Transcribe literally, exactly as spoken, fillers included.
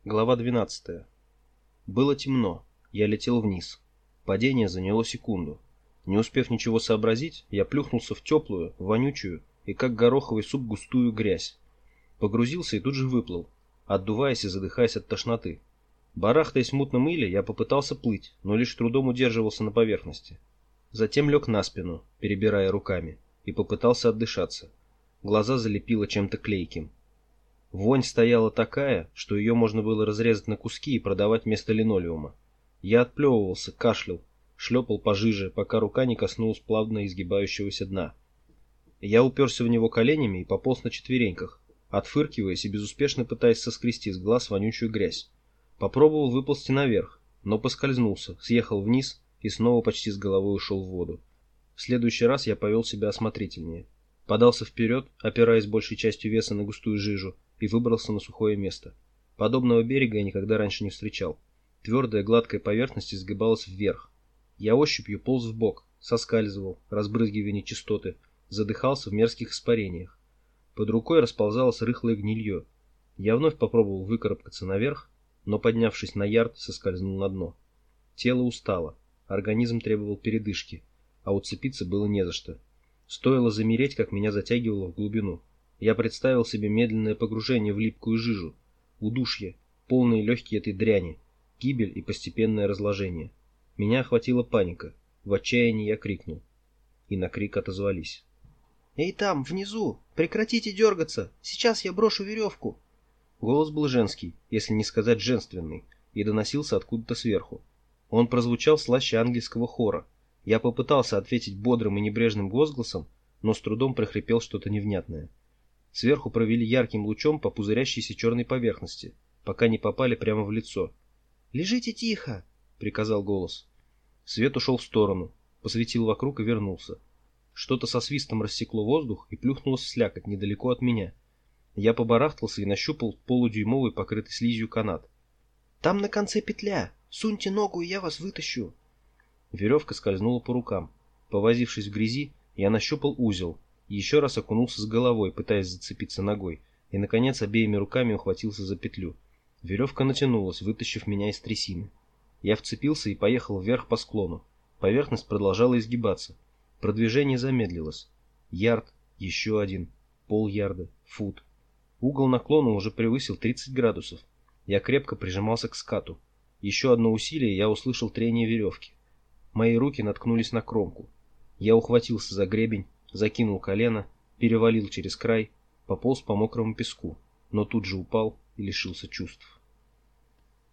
Глава двенадцатая. Было темно. Я летел вниз. Падение заняло секунду. Не успев ничего сообразить, я плюхнулся в теплую, вонючую и как гороховый суп густую грязь. Погрузился и тут же выплыл, отдуваясь и задыхаясь от тошноты. Барахтаясь в мутном иле, я попытался плыть, но лишь трудом удерживался на поверхности. Затем лег на спину, перебирая руками, и попытался отдышаться. Глаза залепило чем-то клейким. Вонь стояла такая, что ее можно было разрезать на куски и продавать вместо линолеума. Я отплевывался, кашлял, шлепал пожиже, пока рука не коснулась плавно изгибающегося дна. Я уперся в него коленями и пополз на четвереньках, отфыркиваясь и безуспешно пытаясь соскрести с глаз вонючую грязь. Попробовал выползти наверх, но поскользнулся, съехал вниз и снова почти с головой ушел в воду. В следующий раз я повел себя осмотрительнее. Подался вперед, опираясь большей частью веса на густую жижу, и выбрался на сухое место. Подобного берега я никогда раньше не встречал. Твердая гладкая поверхность изгибалась вверх. Я ощупью полз вбок, соскальзывал, разбрызгивая нечистоты, задыхался в мерзких испарениях. Под рукой расползалось рыхлое гнилье. Я вновь попробовал выкарабкаться наверх, но, поднявшись на ярд, соскользнул на дно. Тело устало, организм требовал передышки, а уцепиться было не за что. Стоило замереть, как меня затягивало в глубину. Я представил себе медленное погружение в липкую жижу, удушье, полные легкие этой дряни, гибель и постепенное разложение. Меня охватила паника. В отчаянии я крикнул. И на крик отозвались. «Эй, там, внизу! Прекратите дергаться! Сейчас я брошу веревку!» Голос был женский, если не сказать женственный, и доносился откуда-то сверху. Он прозвучал слаще ангельского хора. Я попытался ответить бодрым и небрежным возгласом, но с трудом прохрипел что-то невнятное. Сверху провели ярким лучом по пузырящейся черной поверхности, пока не попали прямо в лицо. «Лежите тихо!» — приказал голос. Свет ушел в сторону, посветил вокруг и вернулся. Что-то со свистом рассекло воздух и плюхнулось в слякоть недалеко от меня. Я побарахтался и нащупал полудюймовый покрытый слизью канат. «Там на конце петля! Суньте ногу, и я вас вытащу!» Веревка скользнула по рукам. Повозившись в грязи, я нащупал узел, еще раз окунулся с головой, пытаясь зацепиться ногой, и, наконец, обеими руками ухватился за петлю. Веревка натянулась, вытащив меня из трясины. Я вцепился и поехал вверх по склону. Поверхность продолжала изгибаться. Продвижение замедлилось. Ярд, еще один, полярда, фут. Угол наклона уже превысил тридцать градусов. Я крепко прижимался к скату. Еще одно усилие, я услышал трение веревки. Мои руки наткнулись на кромку. Я ухватился за гребень, закинул колено, перевалил через край, пополз по мокрому песку, но тут же упал и лишился чувств.